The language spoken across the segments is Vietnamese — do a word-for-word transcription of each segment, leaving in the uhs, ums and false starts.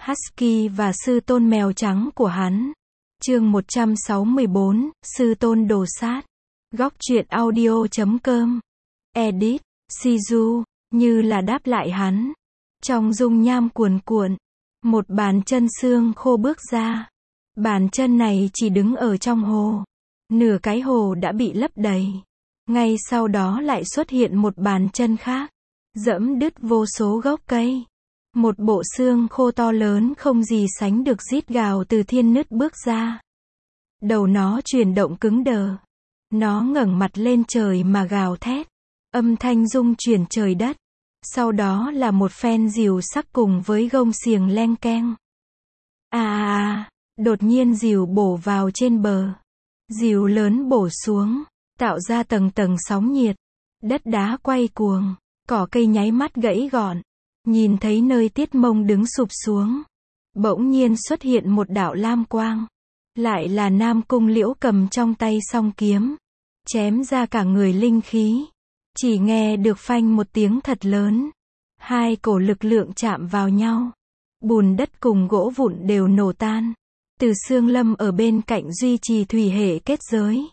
Husky và sư tôn mèo trắng của hắn. Chương một trăm sáu mươi bốn, sư tôn đồ sát. Góc truyện audio chấm com. Edit, Shizu, như là đáp lại hắn. Trong dung nham cuồn cuộn, một bàn chân xương khô bước ra. Bàn chân này chỉ đứng ở trong hồ. Nửa cái hồ đã bị lấp đầy. Ngay sau đó lại xuất hiện một bàn chân khác, dẫm đứt vô số gốc cây. Một bộ xương khô to lớn không gì sánh được rít gào từ thiên nứt bước ra. Đầu nó chuyển động cứng đờ. Nó ngẩng mặt lên trời mà gào thét. Âm thanh rung chuyển trời đất. Sau đó là một phen rìu sắc cùng với gông xiềng leng keng. À à à, đột nhiên rìu bổ vào trên bờ. Rìu lớn bổ xuống, tạo ra tầng tầng sóng nhiệt. Đất đá quay cuồng, cỏ cây nháy mắt gãy gọn. Nhìn thấy nơi Tiết Mông đứng sụp xuống, bỗng nhiên xuất hiện một đạo lam quang. Lại là Nam Cung Liễu cầm trong tay song kiếm, chém ra cả người linh khí. Chỉ nghe được phanh một tiếng thật lớn. Hai cổ lực lượng chạm vào nhau. Bùn đất cùng gỗ vụn đều nổ tan. Từ Xương Lâm ở bên cạnh duy trì thủy hệ kết giới.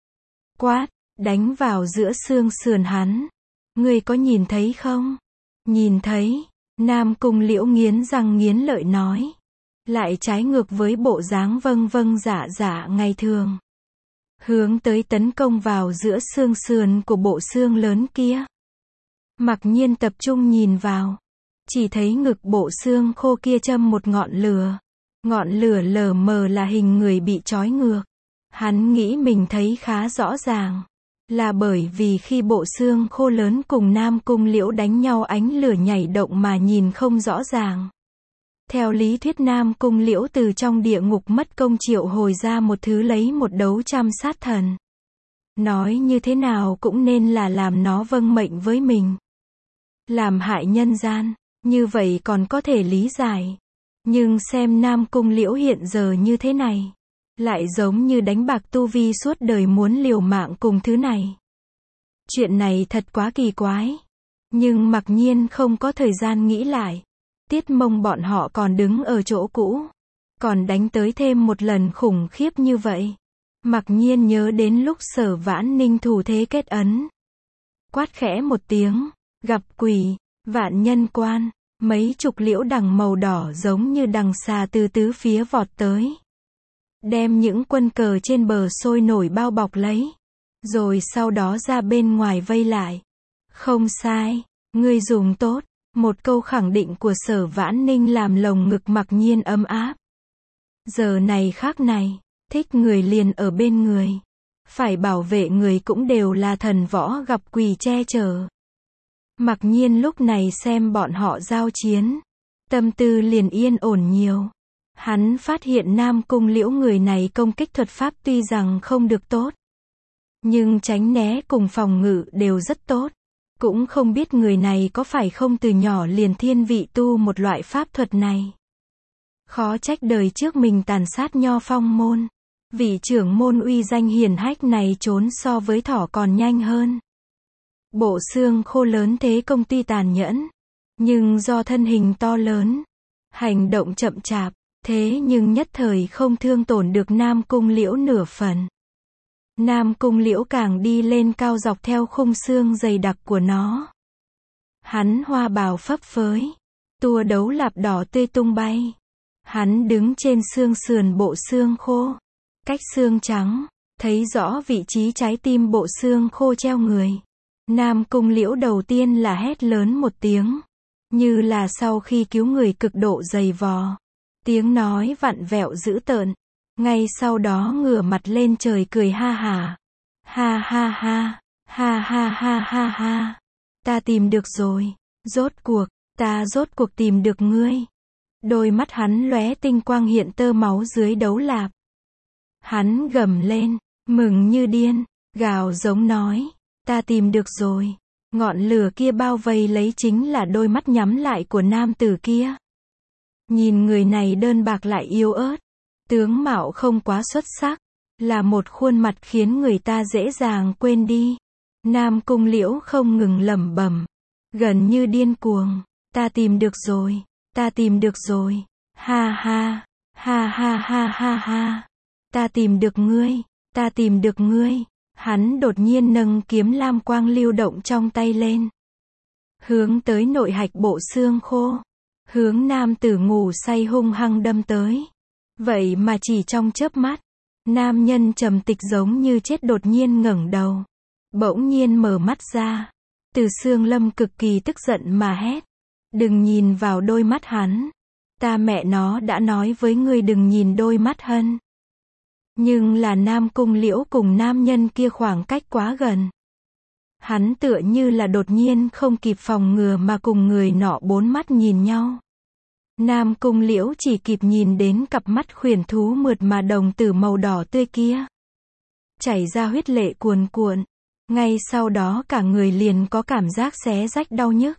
Quát, đánh vào giữa xương sườn hắn. Ngươi có nhìn thấy không? Nhìn thấy, Nam Cung Liễu nghiến răng nghiến lợi nói. Lại trái ngược với bộ dáng vâng vâng dạ dạ ngày thường. Hướng tới tấn công vào giữa xương sườn của bộ xương lớn kia. Mặc Nhiên tập trung nhìn vào. Chỉ thấy ngực bộ xương khô kia châm một ngọn lửa. Ngọn lửa lờ mờ là hình người bị trói ngược. Hắn nghĩ mình thấy khá rõ ràng. Là bởi vì khi bộ xương khô lớn cùng Nam Cung Liễu đánh nhau ánh lửa nhảy động mà nhìn không rõ ràng. Theo lý thuyết Nam Cung Liễu từ trong địa ngục mất công triệu hồi ra một thứ lấy một đấu trăm sát thần. Nói như thế nào cũng nên là làm nó vâng mệnh với mình. Làm hại nhân gian, như vậy còn có thể lý giải. Nhưng xem Nam Cung Liễu hiện giờ như thế này. Lại giống như đánh bạc tu vi suốt đời muốn liều mạng cùng thứ này. Chuyện này thật quá kỳ quái. Nhưng Mặc Nhiên không có thời gian nghĩ lại. Tiết Mông bọn họ còn đứng ở chỗ cũ. Còn đánh tới thêm một lần khủng khiếp như vậy. Mặc Nhiên nhớ đến lúc Sở Vãn Ninh thủ thế kết ấn. Quát khẽ một tiếng. Gặp quỷ, vạn nhân quan. Mấy chục liễu đằng màu đỏ giống như đằng xà từ tứ phía vọt tới. Đem những quân cờ trên bờ sôi nổi bao bọc lấy. Rồi sau đó ra bên ngoài vây lại. Không sai, ngươi dùng tốt. Một câu khẳng định của Sở Vãn Ninh làm lồng ngực Mặc Nhiên ấm áp. Giờ này khác này, thích người liền ở bên người. Phải bảo vệ người cũng đều là thần võ gặp quỷ che chở. Mặc Nhiên lúc này xem bọn họ giao chiến. Tâm tư liền yên ổn nhiều. Hắn phát hiện Nam Cung Liễu người này công kích thuật pháp tuy rằng không được tốt. Nhưng tránh né cùng phòng ngự đều rất tốt. Cũng không biết người này có phải không từ nhỏ liền thiên vị tu một loại pháp thuật này. Khó trách đời trước mình tàn sát Nho Phong môn. Vị trưởng môn uy danh hiển hách này trốn so với thỏ còn nhanh hơn. Bộ xương khô lớn thế công tuy tàn nhẫn. Nhưng do thân hình to lớn. Hành động chậm chạp. Thế nhưng nhất thời không thương tổn được Nam Cung Liễu nửa phần. Nam Cung Liễu càng đi lên cao dọc theo khung xương dày đặc của nó. Hắn hoa bào phấp phới. Tua đấu lạp đỏ tươi tung bay. Hắn đứng trên xương sườn bộ xương khô. Cách xương trắng, thấy rõ vị trí trái tim bộ xương khô treo người. Nam Cung Liễu đầu tiên là hét lớn một tiếng. Như là sau khi cứu người cực độ dày vò. Tiếng nói vặn vẹo dữ tợn. Ngay sau đó ngửa mặt lên trời cười ha hả. Ha ha ha, ha ha ha ha ha. Ta tìm được rồi. Rốt cuộc, ta rốt cuộc tìm được ngươi. Đôi mắt hắn lóe tinh quang hiện tơ máu dưới đấu lạp. Hắn gầm lên, mừng như điên, gào giống nói. Ta tìm được rồi. Ngọn lửa kia bao vây lấy chính là đôi mắt nhắm lại của nam tử kia. Nhìn người này đơn bạc lại yếu ớt. Tướng mạo không quá xuất sắc. Là một khuôn mặt khiến người ta dễ dàng quên đi. Nam Cung Liễu không ngừng lẩm bẩm. Gần như điên cuồng. Ta tìm được rồi. Ta tìm được rồi. Ha ha, ha ha ha ha ha. Ta tìm được ngươi, ta tìm được ngươi. Hắn đột nhiên nâng kiếm lam quang lưu động trong tay lên. Hướng tới nội hạch bộ xương khô. Hướng nam tử ngủ say hung hăng đâm tới. Vậy mà chỉ trong chớp mắt, nam nhân trầm tịch giống như chết đột nhiên ngẩng đầu. Bỗng nhiên mở mắt ra. Từ Xương Lâm cực kỳ tức giận mà hét. Đừng nhìn vào đôi mắt hắn. Ta mẹ nó đã nói với ngươi đừng nhìn đôi mắt Hân. Nhưng là Nam Cung Liễu cùng nam nhân kia khoảng cách quá gần. Hắn tựa như là đột nhiên không kịp phòng ngừa mà cùng người nọ bốn mắt nhìn nhau. Nam Cung Liễu chỉ kịp nhìn đến cặp mắt khuyển thú mượt mà đồng tử màu đỏ tươi kia. Chảy ra huyết lệ cuồn cuộn. Ngay sau đó cả người liền có cảm giác xé rách đau nhức.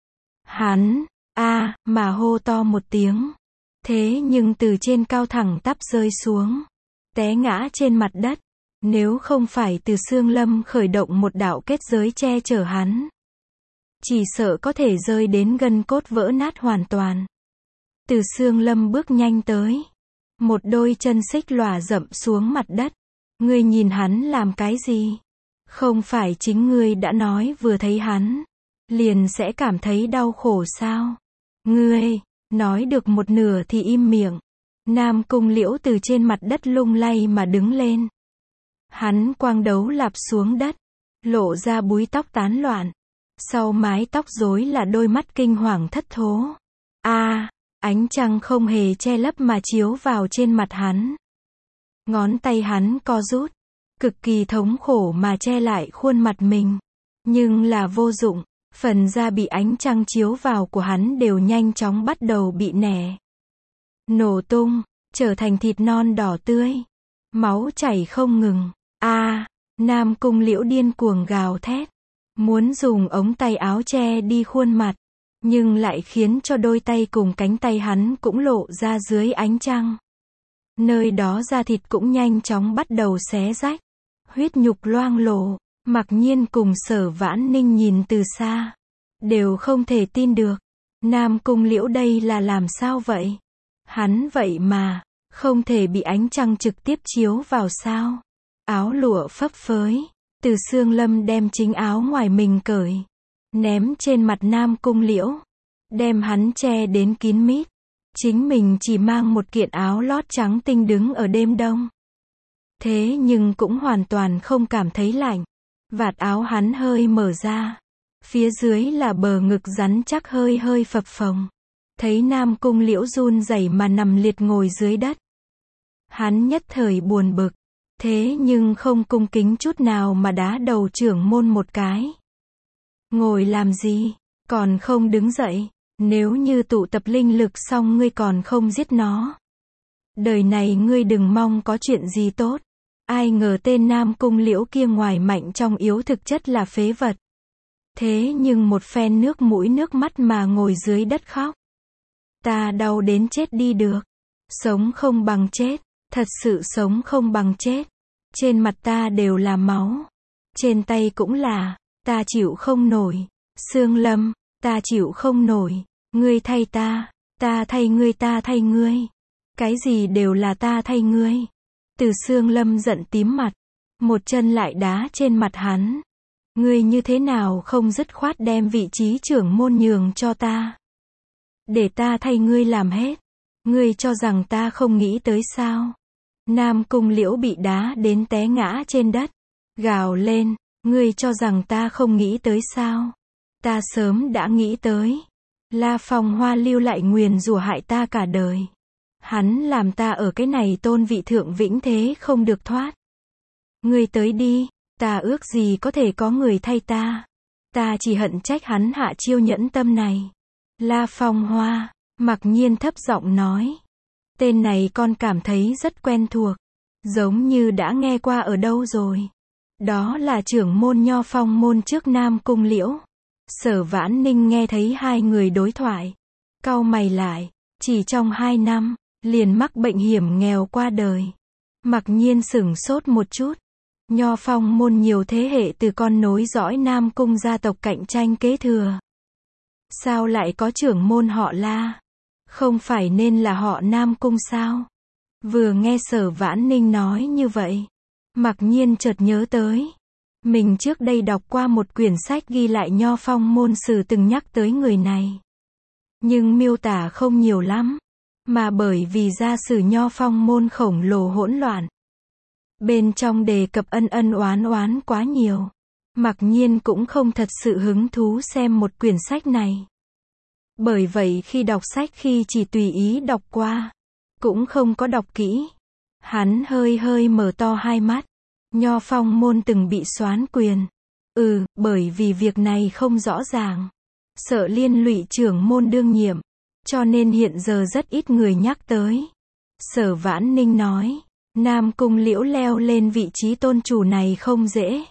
Hắn, a mà hô to một tiếng. Thế nhưng từ trên cao thẳng tắp rơi xuống. Té ngã trên mặt đất. Nếu không phải Từ Xương Lâm khởi động một đạo kết giới che chở hắn. Chỉ sợ có thể rơi đến gân cốt vỡ nát hoàn toàn. Từ Xương Lâm bước nhanh tới. Một đôi chân xích lòa dậm xuống mặt đất. Ngươi nhìn hắn làm cái gì? Không phải chính ngươi đã nói vừa thấy hắn, liền sẽ cảm thấy đau khổ sao? Ngươi, nói được một nửa thì im miệng. Nam Cung Liễu từ trên mặt đất lung lay mà đứng lên. Hắn quang đấu lạp xuống đất, lộ ra búi tóc tán loạn. Sau mái tóc rối là đôi mắt kinh hoàng thất thố. A, ánh trăng không hề che lấp mà chiếu vào trên mặt hắn. Ngón tay hắn co rút, cực kỳ thống khổ mà che lại khuôn mặt mình. Nhưng là vô dụng, phần da bị ánh trăng chiếu vào của hắn đều nhanh chóng bắt đầu bị nẻ. Nổ tung, trở thành thịt non đỏ tươi. Máu chảy không ngừng. A, Nam Cung Liễu điên cuồng gào thét. Muốn dùng ống tay áo che đi khuôn mặt. Nhưng lại khiến cho đôi tay cùng cánh tay hắn cũng lộ ra dưới ánh trăng. Nơi đó da thịt cũng nhanh chóng bắt đầu xé rách. Huyết nhục loang lổ. Mặc Nhiên cùng Sở Vãn Ninh nhìn từ xa. Đều không thể tin được. Nam Cung Liễu đây là làm sao vậy? Hắn vậy mà, không thể bị ánh trăng trực tiếp chiếu vào sao? Áo lụa phấp phới. Từ Xương Lâm đem chính áo ngoài mình cởi. Ném trên mặt Nam Cung Liễu. Đem hắn che đến kín mít. Chính mình chỉ mang một kiện áo lót trắng tinh đứng ở đêm đông. Thế nhưng cũng hoàn toàn không cảm thấy lạnh. Vạt áo hắn hơi mở ra. Phía dưới là bờ ngực rắn chắc hơi hơi phập phồng. Thấy Nam Cung Liễu run rẩy mà nằm liệt ngồi dưới đất. Hắn nhất thời buồn bực. Thế nhưng không cung kính chút nào mà đá đầu trưởng môn một cái. Ngồi làm gì? Còn không đứng dậy. Nếu như tụ tập linh lực xong ngươi còn không giết nó. Đời này ngươi đừng mong có chuyện gì tốt. Ai ngờ tên Nam Cung Liễu kia ngoài mạnh trong yếu thực chất là phế vật. Thế nhưng một phen nước mũi nước mắt mà ngồi dưới đất khóc. Ta đau đến chết đi được. Sống không bằng chết. Thật sự sống không bằng chết. Trên mặt ta đều là máu. Trên tay cũng là. Ta chịu không nổi. Xương Lâm, ta chịu không nổi. Ngươi thay ta. Ta thay ngươi ta thay ngươi. Cái gì đều là ta thay ngươi. Từ Xương Lâm giận tím mặt. Một chân lại đá trên mặt hắn. Ngươi như thế nào không dứt khoát đem vị trí trưởng môn nhường cho ta. Để ta thay ngươi làm hết. Ngươi cho rằng ta không nghĩ tới sao. Nam Cung Liễu bị đá đến té ngã trên đất. Gào lên, ngươi cho rằng ta không nghĩ tới sao. Ta sớm đã nghĩ tới. La Phong Hoa lưu lại nguyền rủa hại ta cả đời. Hắn làm ta ở cái này tôn vị thượng vĩnh thế không được thoát. Ngươi tới đi, ta ước gì có thể có người thay ta. Ta chỉ hận trách hắn hạ chiêu nhẫn tâm này. La Phong Hoa, Mặc Nhiên thấp giọng nói. Tên này con cảm thấy rất quen thuộc. Giống như đã nghe qua ở đâu rồi. Đó là trưởng môn Nho Phong môn trước Nam Cung Liễu. Sở Vãn Ninh nghe thấy hai người đối thoại. Cau mày lại, chỉ trong hai năm, liền mắc bệnh hiểm nghèo qua đời. Mặc Nhiên sửng sốt một chút. Nho Phong môn nhiều thế hệ từ con nối dõi Nam Cung gia tộc cạnh tranh kế thừa. Sao lại có trưởng môn họ La? Không phải nên là họ Nam Cung sao? Vừa nghe Sở Vãn Ninh nói như vậy, Mặc Nhiên chợt nhớ tới. Mình trước đây đọc qua một quyển sách ghi lại Nho Phong môn sử từng nhắc tới người này. Nhưng miêu tả không nhiều lắm. Mà bởi vì gia sử Nho Phong môn khổng lồ hỗn loạn. Bên trong đề cập ân ân oán oán quá nhiều. Mặc Nhiên cũng không thật sự hứng thú xem một quyển sách này. Bởi vậy khi đọc sách khi chỉ tùy ý đọc qua. Cũng không có đọc kỹ. Hắn hơi hơi mở to hai mắt. Nho Phong môn từng bị soán quyền. Ừ, bởi vì việc này không rõ ràng. Sợ liên lụy trưởng môn đương nhiệm. Cho nên hiện giờ rất ít người nhắc tới. Sở Vãn Ninh nói. Nam Cung Liễu leo lên vị trí tôn chủ này không dễ.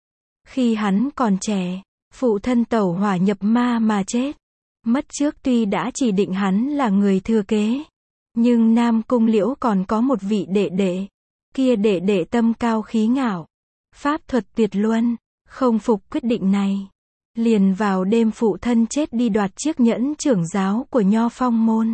Khi hắn còn trẻ, phụ thân tẩu hỏa nhập ma mà chết. Mất trước tuy đã chỉ định hắn là người thừa kế. Nhưng Nam Cung Liễu còn có một vị đệ đệ. Kia đệ đệ tâm cao khí ngạo. Pháp thuật tuyệt luân. Không phục quyết định này. Liền vào đêm phụ thân chết đi đoạt chiếc nhẫn trưởng giáo của Nho Phong môn.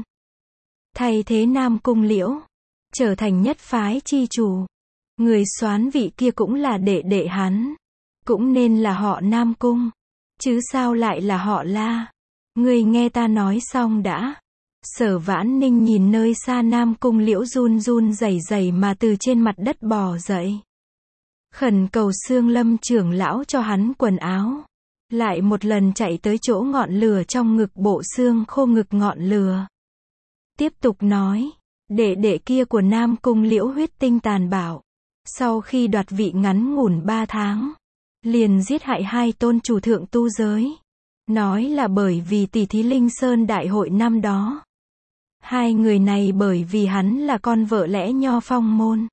Thay thế Nam Cung Liễu. Trở thành nhất phái chi chủ. Người soán vị kia cũng là đệ đệ hắn. Cũng nên là họ Nam Cung. Chứ sao lại là họ La. Người nghe ta nói xong đã. Sở Vãn Ninh nhìn nơi xa Nam Cung Liễu run run rẩy rẩy mà từ trên mặt đất bò dậy. Khẩn cầu Xương Lâm trưởng lão cho hắn quần áo. Lại một lần chạy tới chỗ ngọn lửa trong ngực bộ xương khô ngực ngọn lửa. Tiếp tục nói. Đệ đệ kia của Nam Cung Liễu huyết tinh tàn bạo. Sau khi đoạt vị ngắn ngủn ba tháng. Liền giết hại hai tôn chủ thượng tu giới. Nói là bởi vì tỷ thí Linh Sơn đại hội năm đó. Hai người này bởi vì hắn là con vợ lẽ Nho Phong môn.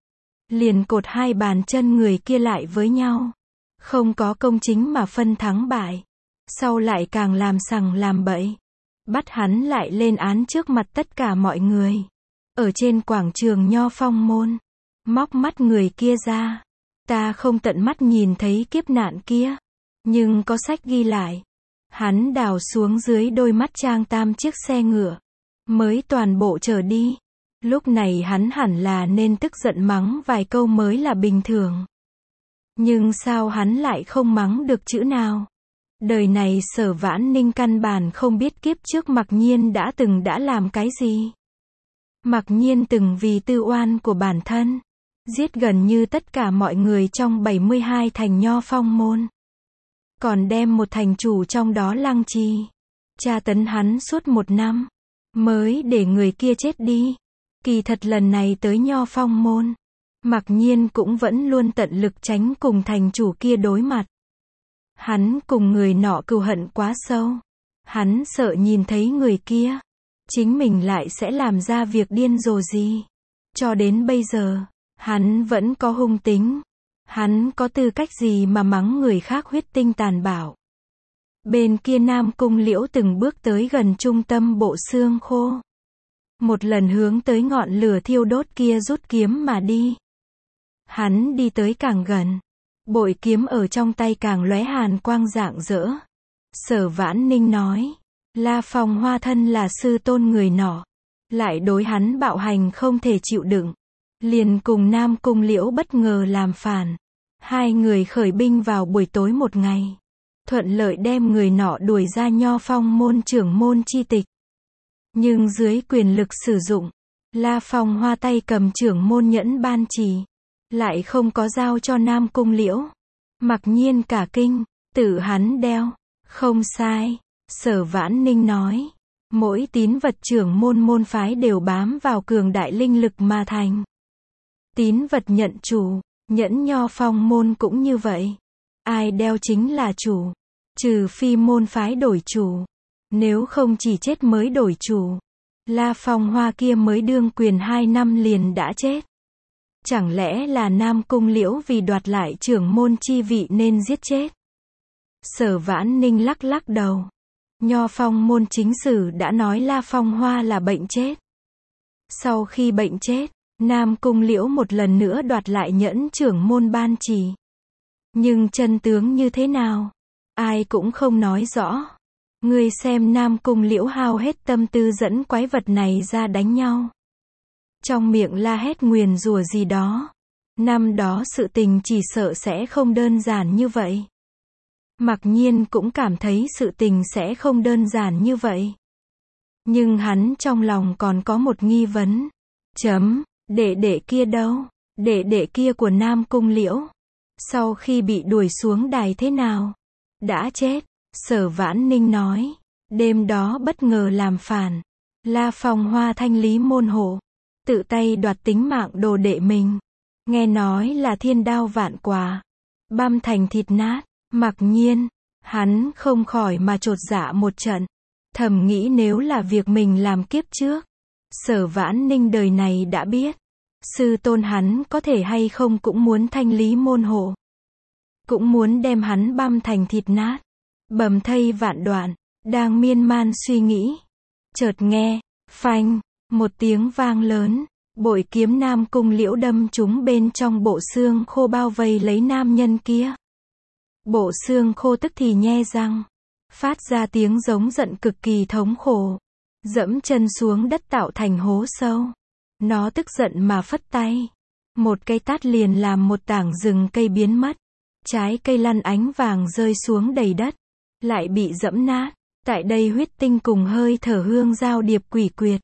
Liền cột hai bàn chân người kia lại với nhau. Không có công chính mà phân thắng bại. Sau lại càng làm sằng làm bậy. Bắt hắn lại lên án trước mặt tất cả mọi người. Ở trên quảng trường Nho Phong môn. Móc mắt người kia ra. Ta không tận mắt nhìn thấy kiếp nạn kia. Nhưng có sách ghi lại. Hắn đào xuống dưới đôi mắt Trang Tam chiếc xe ngựa. Mới toàn bộ trở đi. Lúc này hắn hẳn là nên tức giận mắng vài câu mới là bình thường. Nhưng sao hắn lại không mắng được chữ nào? Đời này Sở Vãn Ninh căn bản không biết kiếp trước Mặc Nhiên đã từng đã làm cái gì. Mặc Nhiên từng vì tư oan của bản thân. Giết gần như tất cả mọi người trong bảy mươi hai thành Nho Phong môn. Còn đem một thành chủ trong đó lăng trì. Tra tấn hắn suốt một năm. Mới để người kia chết đi. Kỳ thật lần này tới Nho Phong môn. Mặc Nhiên cũng vẫn luôn tận lực tránh cùng thành chủ kia đối mặt. Hắn cùng người nọ cừu hận quá sâu. Hắn sợ nhìn thấy người kia. Chính mình lại sẽ làm ra việc điên rồ gì. Cho đến bây giờ, hắn vẫn có hung tính. Hắn có tư cách gì mà mắng người khác huyết tinh tàn bạo. Bên kia Nam Cung Liễu từng bước tới gần trung tâm bộ xương khô. Một lần hướng tới ngọn lửa thiêu đốt kia rút kiếm mà đi. Hắn đi tới càng gần. Bội kiếm ở trong tay càng lóe hàn quang rạng rỡ. Sở Vãn Ninh nói. La Phong Hoa thân là sư tôn người nọ. Lại đối hắn bạo hành không thể chịu đựng. Liền cùng Nam Cung Liễu bất ngờ làm phản. Hai người khởi binh vào buổi tối một ngày. Thuận lợi đem người nọ đuổi ra Nho Phong môn trưởng môn chi tịch. Nhưng dưới quyền lực sử dụng, La Phong Hoa tay cầm trưởng môn nhẫn ban trì. Lại không có giao cho Nam Cung Liễu. Mặc Nhiên cả kinh, tự hắn đeo. Không sai. Sở Vãn Ninh nói. Mỗi tín vật trưởng môn môn phái đều bám vào cường đại linh lực mà thành. Tín vật nhận chủ, nhẫn Nho Phong môn cũng như vậy. Ai đeo chính là chủ. Trừ phi môn phái đổi chủ. Nếu không chỉ chết mới đổi chủ. La Phong Hoa kia mới đương quyền hai năm liền đã chết. Chẳng lẽ là Nam Cung Liễu vì đoạt lại trưởng môn chi vị nên giết chết? Sở Vãn Ninh lắc lắc đầu. Nho Phong môn chính sử đã nói La Phong Hoa là bệnh chết. Sau khi bệnh chết, Nam Cung Liễu một lần nữa đoạt lại nhẫn trưởng môn ban trì. Nhưng chân tướng như thế nào? Ai cũng không nói rõ. Ngươi xem Nam Cung Liễu hao hết tâm tư dẫn quái vật này ra đánh nhau. Trong miệng la hét nguyền rủa gì đó. Năm đó sự tình chỉ sợ sẽ không đơn giản như vậy. Mặc nhiên cũng cảm thấy sự tình sẽ không đơn giản như vậy. Nhưng hắn trong lòng còn có một nghi vấn. Chấm, đệ đệ kia đâu? Đệ đệ kia của Nam Cung Liễu. Sau khi bị đuổi xuống đài thế nào? Đã chết. Sở Vãn Ninh nói. Đêm đó bất ngờ làm phản. La Phong Hoa thanh lý môn hộ. Tự tay đoạt tính mạng đồ đệ mình. Nghe nói là thiên đao vạn quả. Băm thành thịt nát. Mặc nhiên. Hắn không khỏi mà chột dạ một trận. Thầm nghĩ nếu là việc mình làm kiếp trước. Sở Vãn Ninh đời này đã biết. Sư tôn hắn có thể hay không cũng muốn thanh lý môn hộ. Cũng muốn đem hắn băm thành thịt nát. Bầm thây vạn đoạn. Đang miên man suy nghĩ. Chợt nghe. Phanh. Một tiếng vang lớn. Bội kiếm Nam Cung Liễu đâm trúng bên trong bộ xương khô bao vây lấy nam nhân kia. Bộ xương khô tức thì nhe răng. Phát ra tiếng giống giận cực kỳ thống khổ. Dẫm chân xuống đất tạo thành hố sâu. Nó tức giận mà phất tay. Một cây tát liền làm một tảng rừng cây biến mất. Trái cây lăn ánh vàng rơi xuống đầy đất. Lại bị dẫm nát. Tại đây huyết tinh cùng hơi thở hương giao điệp quỷ quyệt.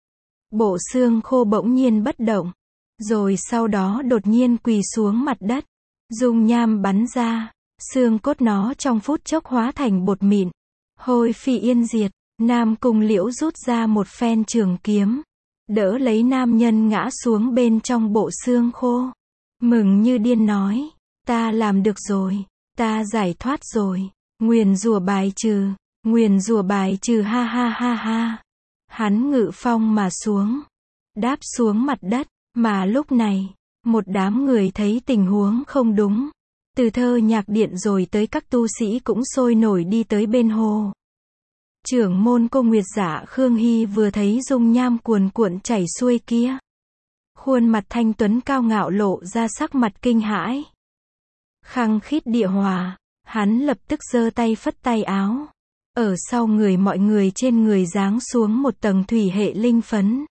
Bộ xương khô bỗng nhiên bất động. Rồi sau đó đột nhiên quỳ xuống mặt đất. Dung nham bắn ra. Xương cốt nó trong phút chốc hóa thành bột mịn. Hôi phi yên diệt. Nam Cung Liễu rút ra một phen trường kiếm. Đỡ lấy nam nhân ngã xuống bên trong bộ xương khô. Mừng như điên nói. Ta làm được rồi. Ta giải thoát rồi. Nguyền rủa bài trừ. Nguyền rủa bài trừ ha ha ha ha. Hắn ngự phong mà xuống. Đáp xuống mặt đất. Mà lúc này. Một đám người thấy tình huống không đúng. Từ thơ nhạc điện rồi tới các tu sĩ cũng sôi nổi đi tới bên hồ. Trưởng môn Cô Nguyệt Dạ Khương Hy vừa thấy dung nham cuồn cuộn chảy xuôi kia. Khuôn mặt thanh tuấn cao ngạo lộ ra sắc mặt kinh hãi. Khăng khít địa hòa, hắn lập tức giơ tay phất tay áo. Ở sau người mọi người trên người giáng xuống một tầng thủy hệ linh phấn.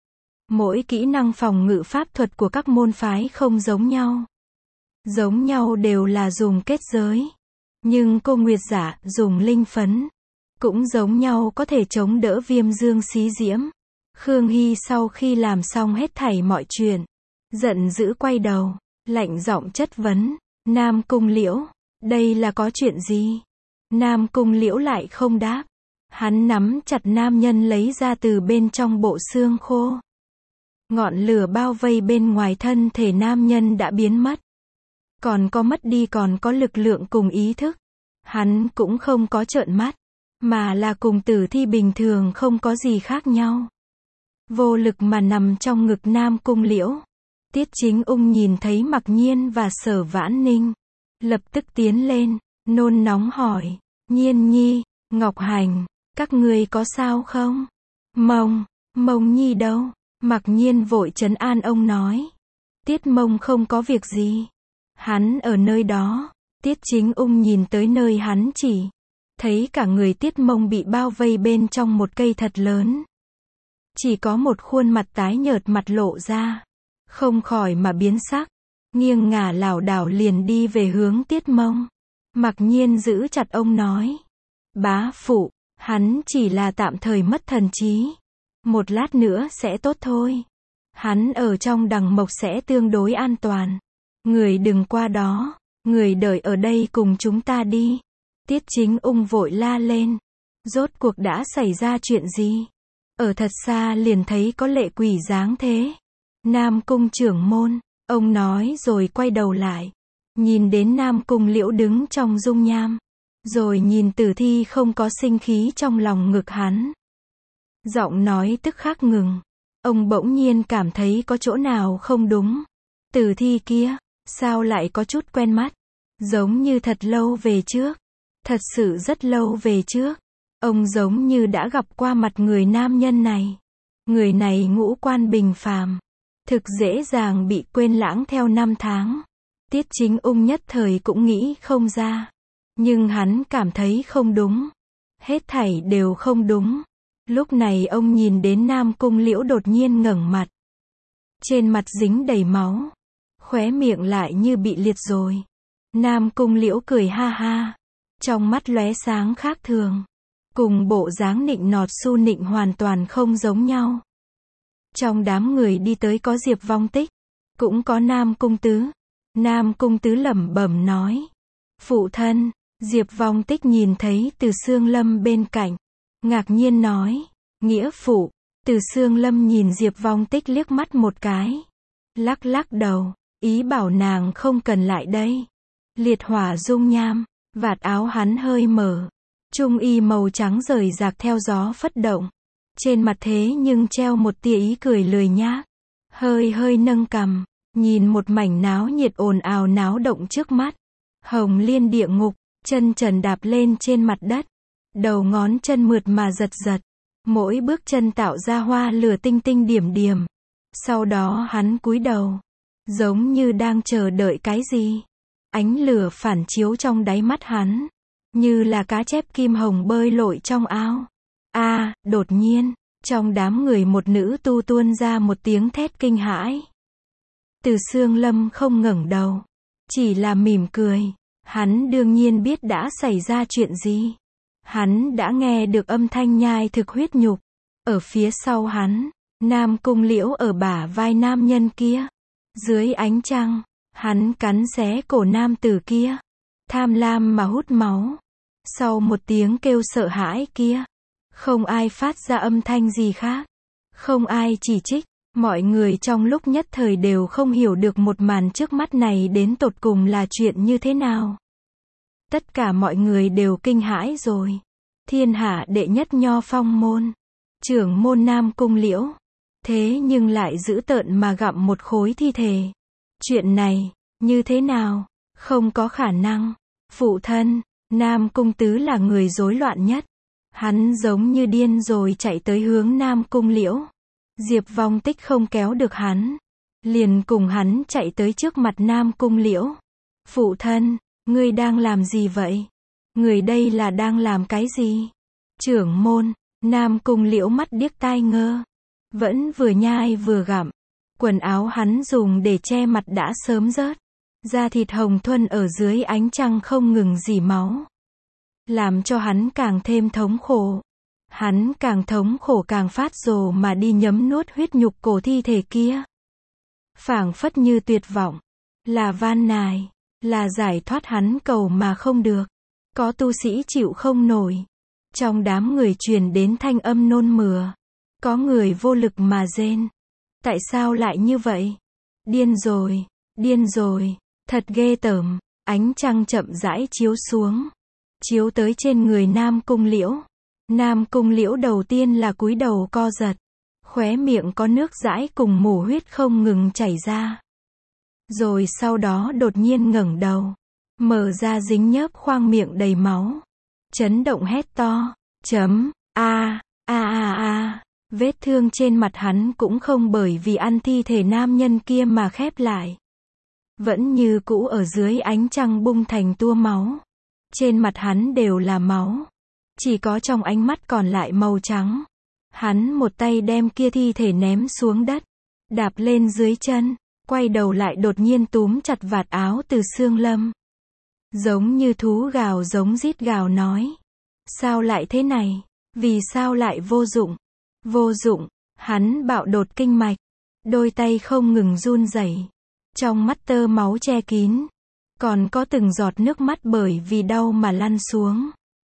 Mỗi kỹ năng phòng ngự pháp thuật của các môn phái không giống nhau. Giống nhau đều là dùng kết giới. Nhưng Cô Nguyệt Dạ dùng linh phấn. Cũng giống nhau có thể chống đỡ viêm dương xí diễm. Khương Hy sau khi làm xong hết thảy mọi chuyện. Giận dữ quay đầu. Lạnh giọng chất vấn. Nam Cung Liễu. Đây là có chuyện gì? Nam Cung Liễu lại không đáp. Hắn nắm chặt nam nhân lấy ra từ bên trong bộ xương khô. Ngọn lửa bao vây bên ngoài thân thể nam nhân đã biến mất. Còn có mất đi còn có lực lượng cùng ý thức. Hắn cũng không có trợn mắt. Mà là cùng tử thi bình thường không có gì khác nhau. Vô lực mà nằm trong ngực Nam Cung Liễu. Tiết Chính Ung nhìn thấy Mặc Nhiên và Sở Vãn Ninh. Lập tức tiến lên, nôn nóng hỏi. Nhiên nhi, Ngọc Hành, các ngươi có sao không? Mông, Mông nhi đâu? Mặc Nhiên vội trấn an ông nói. Tiết Mông không có việc gì. Hắn ở nơi đó. Tiết Chính Ung nhìn tới nơi hắn chỉ. Thấy cả người Tiết Mông bị bao vây bên trong một cây thật lớn. Chỉ có một khuôn mặt tái nhợt mặt lộ ra. Không khỏi mà biến sắc. Nghiêng ngả lảo đảo liền đi về hướng Tiết Mông. Mặc Nhiên giữ chặt ông nói. Bá phụ, hắn chỉ là tạm thời mất thần trí. Một lát nữa sẽ tốt thôi. Hắn ở trong đằng mộc sẽ tương đối an toàn. Người đừng qua đó. Người đợi ở đây cùng chúng ta đi. Tiết Chính Ung vội la lên. Rốt cuộc đã xảy ra chuyện gì? Ở thật xa liền thấy có lệ quỷ dáng thế. Nam Cung trưởng môn. Ông nói rồi quay đầu lại. Nhìn đến Nam Cung Liễu đứng trong dung nham. Rồi nhìn tử thi không có sinh khí trong lòng ngực hắn. Giọng nói tức khắc ngừng. Ông bỗng nhiên cảm thấy có chỗ nào không đúng. Tử thi kia, sao lại có chút quen mắt? Giống như thật lâu về trước. Thật sự rất lâu về trước. Ông giống như đã gặp qua mặt người nam nhân này. Người này ngũ quan bình phàm. Thực dễ dàng bị quên lãng theo năm tháng. Tiết Chính Ung nhất thời cũng nghĩ không ra. Nhưng hắn cảm thấy không đúng. Hết thảy đều không đúng. Lúc này ông nhìn đến Nam Cung Liễu đột nhiên ngẩng mặt. Trên mặt dính đầy máu. Khóe miệng lại như bị liệt rồi. Nam Cung Liễu cười ha ha. Trong mắt lóe sáng khác thường. Cùng bộ dáng nịnh nọt su nịnh hoàn toàn không giống nhau. Trong đám người đi tới có Diệp Vong Tích. Cũng có Nam Cung Tứ. Nam Cung Tứ lẩm bẩm nói. Phụ thân. Diệp Vong Tích nhìn thấy Từ Xương Lâm bên cạnh. Ngạc nhiên nói. Nghĩa phụ. Từ Xương Lâm nhìn Diệp Vong Tích liếc mắt một cái. Lắc lắc đầu. Ý bảo nàng không cần lại đây. Liệt hỏa dung nham. Vạt áo hắn hơi mở. Trung y màu trắng rời rạc theo gió phất động. Trên mặt thế nhưng treo một tia ý cười lười nhác. Hơi hơi nâng cằm. Nhìn một mảnh náo nhiệt ồn ào náo động trước mắt. Hồng Liên địa ngục. Chân trần đạp lên trên mặt đất. Đầu ngón chân mượt mà giật giật. Mỗi bước chân tạo ra hoa lửa tinh tinh điểm điểm. Sau đó hắn cúi đầu. Giống như đang chờ đợi cái gì. Ánh lửa phản chiếu trong đáy mắt hắn. Như là cá chép kim hồng bơi lội trong ao. A, à, đột nhiên, trong đám người một nữ tu tuôn ra một tiếng thét kinh hãi. Từ Xương Lâm không ngẩng đầu. Chỉ là mỉm cười. Hắn đương nhiên biết đã xảy ra chuyện gì. Hắn đã nghe được âm thanh nhai thực huyết nhục. Ở phía sau hắn, Nam Cung Liễu ở bả vai nam nhân kia. Dưới ánh trăng, hắn cắn xé cổ nam tử kia. Tham lam mà hút máu. Sau một tiếng kêu sợ hãi kia, không ai phát ra âm thanh gì khác. Không ai chỉ trích. Mọi người trong lúc nhất thời đều không hiểu được một màn trước mắt này đến tột cùng là chuyện như thế nào. Tất cả mọi người đều kinh hãi rồi. Thiên hạ đệ nhất nho phong môn. Trưởng môn Nam Cung Liễu. Thế nhưng lại giữ tợn mà gặm một khối thi thể. Chuyện này, như thế nào? Không có khả năng. Phụ thân, Nam Cung Tứ là người rối loạn nhất. Hắn giống như điên rồi chạy tới hướng Nam Cung Liễu. Diệp Vong Tích không kéo được hắn. Liền cùng hắn chạy tới trước mặt Nam Cung Liễu. Phụ thân, ngươi đang làm gì vậy? Người đây là đang làm cái gì? Trưởng môn, Nam Cung Liễu mắt điếc tai ngơ. Vẫn vừa nhai vừa gặm. Quần áo hắn dùng để che mặt đã sớm rớt. Da thịt hồng thuần ở dưới ánh trăng không ngừng rỉ máu. Làm cho hắn càng thêm thống khổ. Hắn càng thống khổ càng phát rồ mà đi nhấm nuốt huyết nhục cổ thi thể kia. Phảng phất như tuyệt vọng. Là van nài. Là giải thoát hắn cầu mà không được. Có tu sĩ chịu không nổi. Trong đám người truyền đến thanh âm nôn mửa. Có người vô lực mà rên. Tại sao lại như vậy? Điên rồi. Điên rồi. Thật ghê tởm. Ánh trăng chậm rãi chiếu xuống. Chiếu tới trên người Nam Cung Liễu. Nam Cung Liễu đầu tiên là cúi đầu co giật. Khóe miệng có nước dãi cùng mù huyết không ngừng chảy ra. Rồi sau đó đột nhiên ngẩng đầu. Mở ra dính nhớp khoang miệng đầy máu. Chấn động hét to. Chấm. A. A a a. Vết thương trên mặt hắn cũng không bởi vì ăn thi thể nam nhân kia mà khép lại. Vẫn như cũ ở dưới ánh trăng bung thành tua máu. Trên mặt hắn đều là máu. Chỉ có trong ánh mắt còn lại màu trắng. Hắn một tay đem kia thi thể ném xuống đất. Đạp lên dưới chân. Quay đầu lại đột nhiên túm chặt vạt áo Từ Xương Lâm. Giống như thú gào giống rít gào nói. Sao lại thế này? Vì sao lại vô dụng? Vô dụng. Hắn bạo đột kinh mạch. Đôi tay không ngừng run rẩy. Trong mắt tơ máu che kín. Còn có từng giọt nước mắt bởi vì đau mà lăn xuống.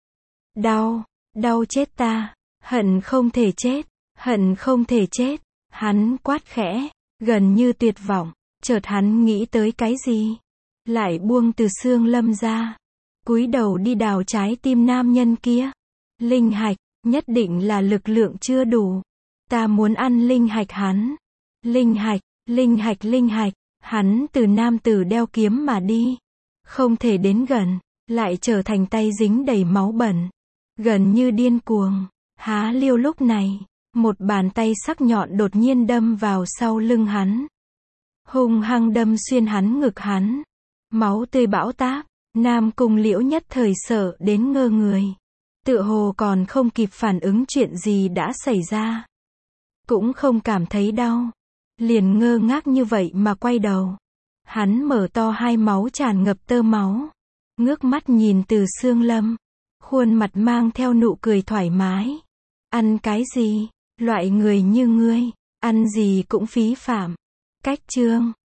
Đau. Đau chết ta. Hận không thể chết. Hận không thể chết. Hắn quát khẽ. Gần như tuyệt vọng. Chợt hắn nghĩ tới cái gì? Lại buông Từ Xương Lâm ra. Cúi đầu đi đào trái tim nam nhân kia. Linh hạch. Nhất định là lực lượng chưa đủ. Ta muốn ăn linh hạch hắn. Linh hạch. Linh hạch linh hạch. Hắn từ nam tử đeo kiếm mà đi. Không thể đến gần. Lại trở thành tay dính đầy máu bẩn. Gần như điên cuồng. Há liêu lúc này. Một bàn tay sắc nhọn đột nhiên đâm vào sau lưng hắn. Hung hăng đâm xuyên hắn ngực hắn. Máu tươi bão táp. Nam Cung Liễu nhất thời sợ đến ngơ người. Tựa hồ còn không kịp phản ứng chuyện gì đã xảy ra. Cũng không cảm thấy đau. Liền ngơ ngác như vậy mà quay đầu. Hắn mở to hai máu tràn ngập tơ máu. Ngước mắt nhìn Từ Xương Lâm. Khuôn mặt mang theo nụ cười thoải mái. Ăn cái gì? Loại người như ngươi, ăn gì cũng phí phạm. Cách chương